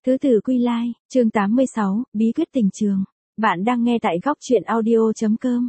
Thứ Tử Quy Lai, chương 86, Bí quyết tình trường. Bạn đang nghe tại góc truyện audio.com.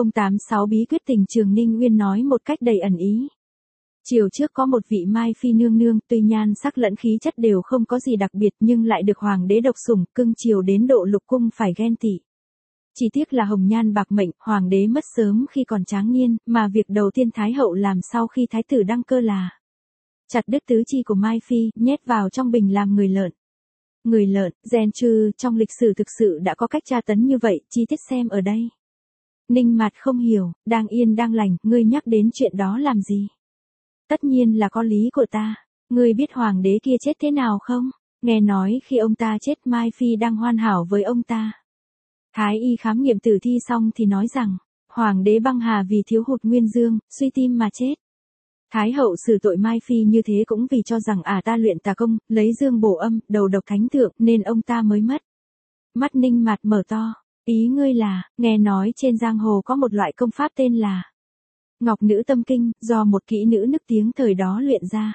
086 Bí quyết tình trường. Ninh Uyên nói một cách đầy ẩn ý. Chiều trước có một vị Mai Phi nương nương, tuy nhan sắc lẫn khí chất đều không có gì đặc biệt nhưng lại được hoàng đế độc sủng, cưng chiều đến độ lục cung phải ghen tị. Chỉ tiếc là hồng nhan bạc mệnh, hoàng đế mất sớm khi còn tráng niên, mà việc đầu tiên thái hậu làm sau khi thái tử đăng cơ là chặt đứt tứ chi của Mai Phi, nhét vào trong bình làm người lợn. Người lợn, gen trư, trong lịch sử thực sự đã có cách tra tấn như vậy, chi tiết xem ở đây. Ninh Mạt không hiểu, đang yên đang lành, ngươi nhắc đến chuyện đó làm gì? Tất nhiên là có lý của ta. Ngươi biết hoàng đế kia chết thế nào không? Nghe nói khi ông ta chết Mai Phi đang hoàn hảo với ông ta. Thái y khám nghiệm tử thi xong thì nói rằng, hoàng đế băng hà vì thiếu hụt nguyên dương, suy tim mà chết. Thái hậu xử tội Mai Phi như thế cũng vì cho rằng ta luyện tà công, lấy dương bổ âm, đầu độc thánh thượng nên ông ta mới mất. Mắt Ninh Mạt mở to, ý ngươi là, nghe nói trên giang hồ có một loại công pháp tên là Ngọc Nữ Tâm Kinh, do một kỹ nữ nức tiếng thời đó luyện ra.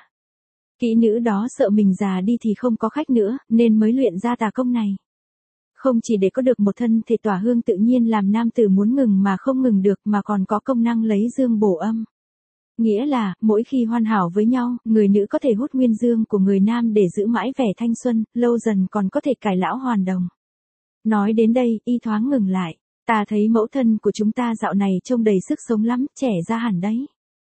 Kỹ nữ đó sợ mình già đi thì không có khách nữa, nên mới luyện ra tà công này. Không chỉ để có được một thân thể tỏa hương tự nhiên làm nam tử muốn ngừng mà không ngừng được mà còn có công năng lấy dương bổ âm. Nghĩa là, mỗi khi hoàn hảo với nhau, người nữ có thể hút nguyên dương của người nam để giữ mãi vẻ thanh xuân, lâu dần còn có thể cải lão hoàn đồng. Nói đến đây, y thoáng ngừng lại. Ta thấy mẫu thân của chúng ta dạo này trông đầy sức sống lắm, trẻ ra hẳn đấy.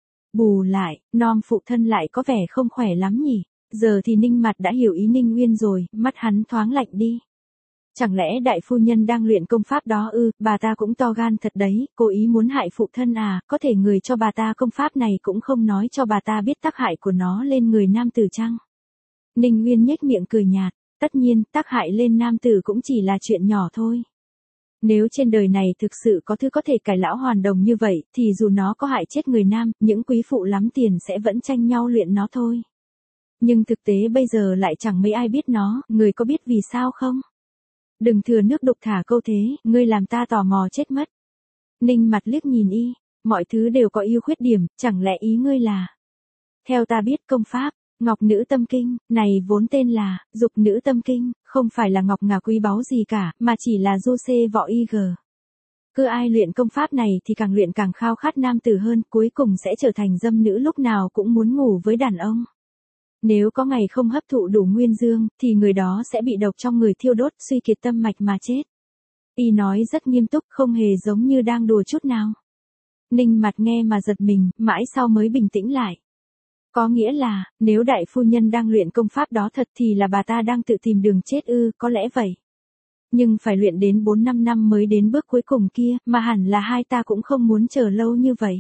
Bù lại, nom phụ thân lại có vẻ không khỏe lắm nhỉ. Giờ thì Ninh Mạt đã hiểu ý Ninh Uyên rồi, mắt hắn thoáng lạnh đi. Chẳng lẽ đại phu nhân đang luyện công pháp đó ư? Bà ta cũng to gan thật đấy, cố ý muốn hại phụ thân à? Có thể người cho bà ta công pháp này cũng không nói cho bà ta biết tác hại của nó lên người nam tử chăng? Ninh Uyên nhếch miệng cười nhạt, tất nhiên tác hại lên nam tử cũng chỉ là chuyện nhỏ thôi. Nếu trên đời này thực sự có thứ có thể cải lão hoàn đồng như vậy, thì dù nó có hại chết người nam, những quý phụ lắm tiền sẽ vẫn tranh nhau luyện nó thôi. Nhưng thực tế bây giờ lại chẳng mấy ai biết nó, người có biết vì sao không? Đừng thừa nước đục thả câu thế, ngươi làm ta tò mò chết mất. Ninh Mạt liếc nhìn y, mọi thứ đều có ưu khuyết điểm, chẳng lẽ ý ngươi là? Theo ta biết công pháp, Ngọc Nữ Tâm Kinh, này vốn tên là, Dục Nữ Tâm Kinh, không phải là ngọc ngà quý báu gì cả, mà chỉ là du xê võ y gờ. Cứ ai luyện công pháp này thì càng luyện càng khao khát nam tử hơn, cuối cùng sẽ trở thành dâm nữ lúc nào cũng muốn ngủ với đàn ông. Nếu có ngày không hấp thụ đủ nguyên dương, thì người đó sẽ bị độc trong người thiêu đốt, suy kiệt tâm mạch mà chết. Y nói rất nghiêm túc, không hề giống như đang đùa chút nào. Ninh Mạt nghe mà giật mình, mãi sau mới bình tĩnh lại. Có nghĩa là, nếu đại phu nhân đang luyện công pháp đó thật thì là bà ta đang tự tìm đường chết ư? Có lẽ vậy. Nhưng phải luyện đến 4-5 năm mới đến bước cuối cùng kia, mà hẳn là hai ta cũng không muốn chờ lâu như vậy.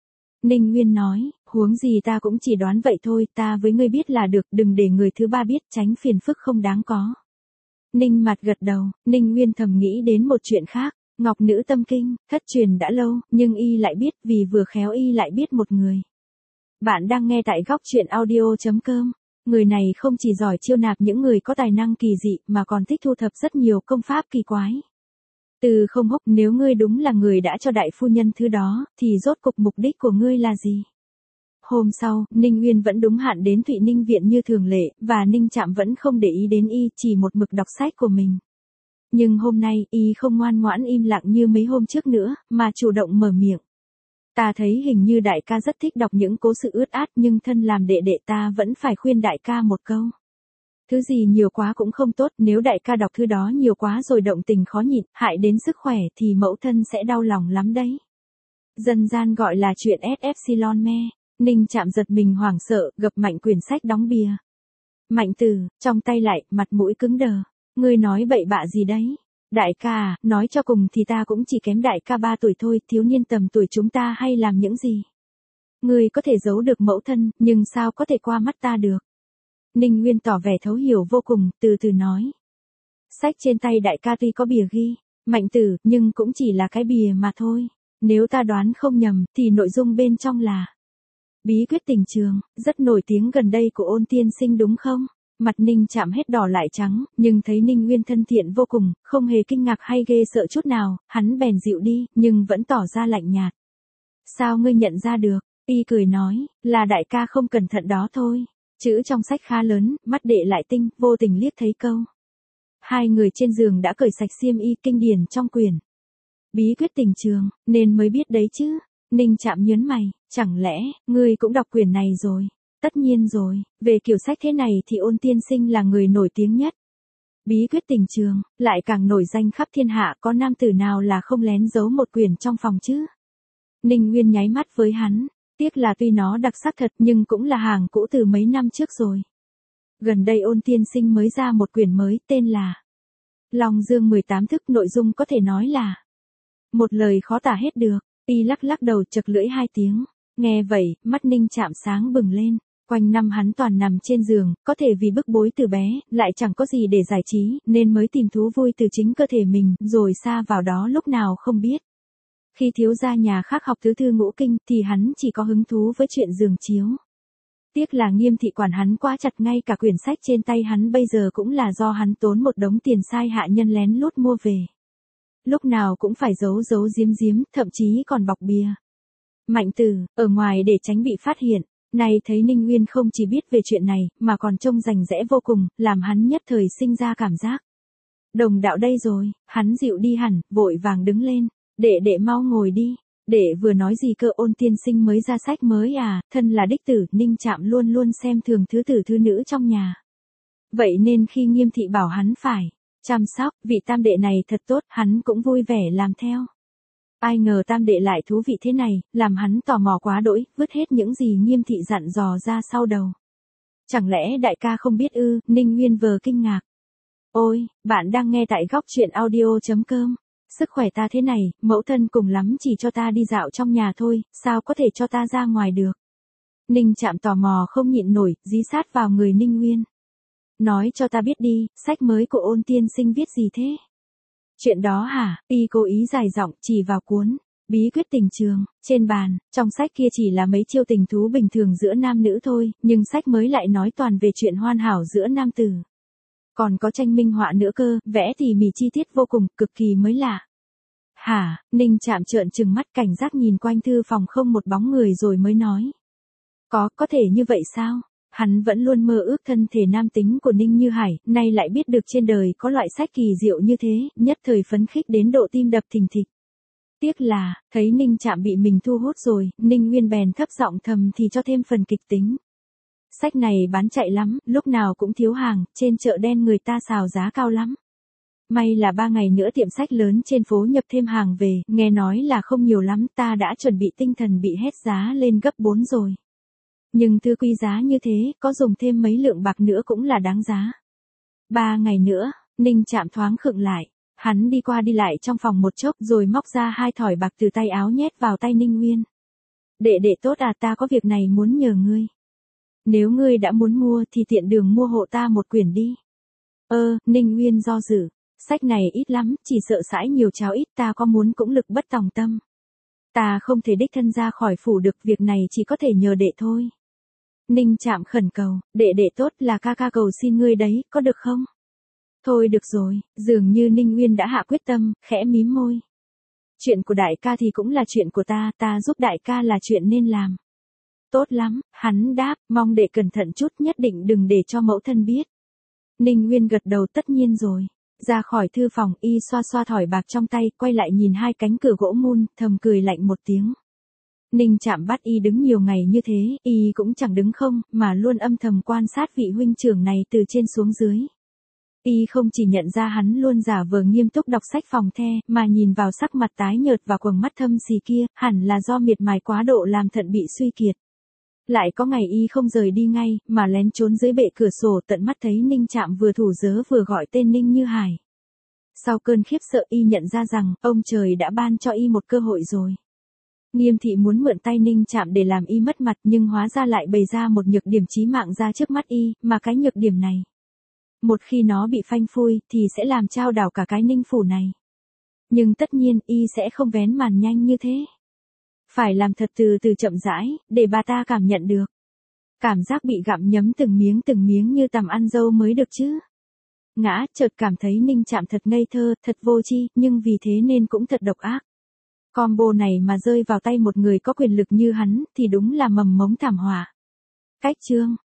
Ninh Uyên nói, huống gì ta cũng chỉ đoán vậy thôi, ta với ngươi biết là được, đừng để người thứ ba biết, tránh phiền phức không đáng có. Ninh Mạt gật đầu, Ninh Uyên thầm nghĩ đến một chuyện khác, Ngọc Nữ Tâm Kinh, thất truyền đã lâu, nhưng y lại biết, vì vừa khéo y lại biết một người. Bạn đang nghe tại góc truyện audio.com. Người này không chỉ giỏi chiêu nạp những người có tài năng kỳ dị mà còn thích thu thập rất nhiều công pháp kỳ quái. Từ không hốc, nếu ngươi đúng là người đã cho đại phu nhân thứ đó, thì rốt cục mục đích của ngươi là gì? Hôm sau, Ninh Uyên vẫn đúng hạn đến Thụy Ninh viện như thường lệ, và Ninh Trạm vẫn không để ý đến y, chỉ một mực đọc sách của mình. Nhưng hôm nay, y không ngoan ngoãn im lặng như mấy hôm trước nữa, mà chủ động mở miệng. Ta thấy hình như đại ca rất thích đọc những cố sự ướt át, nhưng thân làm đệ đệ ta vẫn phải khuyên đại ca một câu. Thứ gì nhiều quá cũng không tốt, nếu đại ca đọc thứ đó nhiều quá rồi động tình khó nhịn, hại đến sức khỏe thì mẫu thân sẽ đau lòng lắm đấy. Dân gian gọi là chuyện SFC me. Ninh Trạm giật mình hoảng sợ, gập mạnh quyển sách đóng bìa. Mạnh Tử, trong tay lại, mặt mũi cứng đờ. Ngươi nói bậy bạ gì đấy? Đại ca à, nói cho cùng thì ta cũng chỉ kém đại ca 3 tuổi thôi, thiếu niên tầm tuổi chúng ta hay làm những gì? Ngươi có thể giấu được mẫu thân, nhưng sao có thể qua mắt ta được? Ninh Nguyên tỏ vẻ thấu hiểu vô cùng, từ từ nói. Sách trên tay đại ca tuy có bìa ghi, Mạnh Tử, nhưng cũng chỉ là cái bìa mà thôi. Nếu ta đoán không nhầm, thì nội dung bên trong là bí quyết tình trường, rất nổi tiếng gần đây của Ôn tiên sinh đúng không? Mặt Ninh Trạm hết đỏ lại trắng, nhưng thấy Ninh Nguyên thân thiện vô cùng, không hề kinh ngạc hay ghê sợ chút nào, hắn bèn dịu đi, nhưng vẫn tỏ ra lạnh nhạt. Sao ngươi nhận ra được? Y cười nói, là đại ca không cẩn thận đó thôi. Chữ trong sách khá lớn, mắt đệ lại tinh, vô tình liếc thấy câu. Hai người trên giường đã cởi sạch xiêm y, kinh điển trong quyển Bí quyết tình trường, nên mới biết đấy chứ. Ninh Trạm nhớn mày, chẳng lẽ, ngươi cũng đọc quyển này rồi? Tất nhiên rồi, về kiểu sách thế này thì Ôn tiên sinh là người nổi tiếng nhất. Bí quyết tình trường, lại càng nổi danh khắp thiên hạ, có nam tử nào là không lén giấu một quyển trong phòng chứ? Ninh Nguyên nháy mắt với hắn, tiếc là tuy nó đặc sắc thật nhưng cũng là hàng cũ từ mấy năm trước rồi. Gần đây Ôn tiên sinh mới ra một quyển mới tên là Long Dương 18 thức, nội dung có thể nói là một lời khó tả hết được. Y lắc lắc đầu chật lưỡi hai tiếng. Nghe vậy, mắt Ninh Trạm sáng bừng lên. Quanh năm hắn toàn nằm trên giường, có thể vì bức bối từ bé, lại chẳng có gì để giải trí, nên mới tìm thú vui từ chính cơ thể mình, rồi xa vào đó lúc nào không biết. Khi thiếu gia nhà khác học tứ thư ngũ kinh, thì hắn chỉ có hứng thú với chuyện giường chiếu. Tiếc là Nghiêm thị quản hắn quá chặt, ngay cả quyển sách trên tay hắn bây giờ cũng là do hắn tốn một đống tiền sai hạ nhân lén lút mua về. Lúc nào cũng phải giấu giấu giếm giếm, thậm chí còn bọc bìa. Mạnh Tử, ở ngoài để tránh bị phát hiện, nay thấy Ninh Nguyên không chỉ biết về chuyện này, mà còn trông rành rẽ vô cùng, làm hắn nhất thời sinh ra cảm giác. Đồng đạo đây rồi, hắn dịu đi hẳn, vội vàng đứng lên. Đệ mau ngồi đi. Đệ vừa nói gì cơ? Ôn tiên sinh mới ra sách mới à? Thân là đích tử, Ninh Trạm luôn luôn xem thường thứ tử thứ nữ trong nhà. Vậy nên khi Nghiêm thị bảo hắn phải chăm sóc, vị tam đệ này thật tốt, hắn cũng vui vẻ làm theo. Ai ngờ tam đệ lại thú vị thế này, làm hắn tò mò quá đỗi, vứt hết những gì Nghiêm thị dặn dò ra sau đầu. Chẳng lẽ đại ca không biết ư? Ninh Nguyên vờ kinh ngạc. Ôi, bạn đang nghe tại góc truyện audio.com. Sức khỏe ta thế này, mẫu thân cùng lắm chỉ cho ta đi dạo trong nhà thôi, sao có thể cho ta ra ngoài được? Ninh Trạm tò mò không nhịn nổi, dí sát vào người Ninh Nguyên. Nói cho ta biết đi, sách mới của Ôn tiên sinh viết gì thế? Chuyện đó hả? Y cố ý dài giọng chỉ vào cuốn Bí quyết tình trường, trên bàn. Trong sách kia chỉ là mấy chiêu tình thú bình thường giữa nam nữ thôi, nhưng sách mới lại nói toàn về chuyện hoàn hảo giữa nam tử. Còn có tranh minh họa nữa cơ, vẽ tỉ mỉ chi tiết vô cùng, cực kỳ mới lạ. Hả? Ninh Trạm trợn trừng mắt, cảnh giác nhìn quanh thư phòng không một bóng người rồi mới nói. Có thể như vậy sao? Hắn vẫn luôn mơ ước thân thể nam tính của Ninh Như Hải, nay lại biết được trên đời có loại sách kỳ diệu như thế, nhất thời phấn khích đến độ tim đập thình thịch. Tiếc là, thấy Ninh Trạm bị mình thu hút rồi, Ninh Nguyên bèn thấp giọng thầm thì cho thêm phần kịch tính. Sách này bán chạy lắm, lúc nào cũng thiếu hàng, trên chợ đen người ta xào giá cao lắm. May là 3 ngày nữa tiệm sách lớn trên phố nhập thêm hàng về, nghe nói là không nhiều lắm, ta đã chuẩn bị tinh thần bị hét giá lên gấp 4 rồi. Nhưng thư quý giá như thế, có dùng thêm mấy lượng bạc nữa cũng là đáng giá. 3 ngày nữa, Ninh Trạm thoáng khựng lại. Hắn đi qua đi lại trong phòng một chốc rồi móc ra 2 thỏi bạc từ tay áo nhét vào tay Ninh Nguyên. Đệ tốt à, ta có việc này muốn nhờ ngươi. Nếu ngươi đã muốn mua thì tiện đường mua hộ ta một quyển đi. Ninh Nguyên do dự. Sách này ít lắm, chỉ sợ sãi nhiều cháo ít, ta có muốn cũng lực bất tòng tâm. Ta không thể đích thân ra khỏi phủ được, việc này chỉ có thể nhờ đệ thôi. Ninh Trạm khẩn cầu, đệ tốt, là ca ca cầu xin ngươi đấy, có được không? Thôi được rồi, dường như Ninh Nguyên đã hạ quyết tâm, khẽ mím môi. Chuyện của đại ca thì cũng là chuyện của ta giúp đại ca là chuyện nên làm. Tốt lắm, hắn đáp, mong đệ cẩn thận chút, nhất định đừng để cho mẫu thân biết. Ninh Nguyên gật đầu, tất nhiên rồi. Ra khỏi thư phòng, y xoa xoa thỏi bạc trong tay, quay lại nhìn 2 cánh cửa gỗ mun, thầm cười lạnh một tiếng. Ninh Trạm bắt y đứng nhiều ngày như thế, y cũng chẳng đứng không, mà luôn âm thầm quan sát vị huynh trưởng này từ trên xuống dưới. Y không chỉ nhận ra hắn luôn giả vờ nghiêm túc đọc sách phòng the, mà nhìn vào sắc mặt tái nhợt và quầng mắt thâm xì kia, hẳn là do miệt mài quá độ làm thận bị suy kiệt. Lại có ngày y không rời đi ngay, mà lén trốn dưới bệ cửa sổ, tận mắt thấy Ninh Trạm vừa thủ dớ vừa gọi tên Ninh Như Hải. Sau cơn khiếp sợ, y nhận ra rằng, ông trời đã ban cho y một cơ hội rồi. Nghiêm thị muốn mượn tay Ninh Trạm để làm y mất mặt, nhưng hóa ra lại bày ra một nhược điểm chí mạng ra trước mắt y, mà cái nhược điểm này, một khi nó bị phanh phui, thì sẽ làm chao đảo cả cái Ninh phủ này. Nhưng tất nhiên, y sẽ không vén màn nhanh như thế. Phải làm thật từ từ chậm rãi, để bà ta cảm nhận được. Cảm giác bị gặm nhấm từng miếng như tằm ăn dâu mới được chứ. Ngã, chợt cảm thấy Ninh Trạm thật ngây thơ, thật vô tri, nhưng vì thế nên cũng thật độc ác. Combo này mà rơi vào tay một người có quyền lực như hắn, thì đúng là mầm mống thảm họa. Cách chương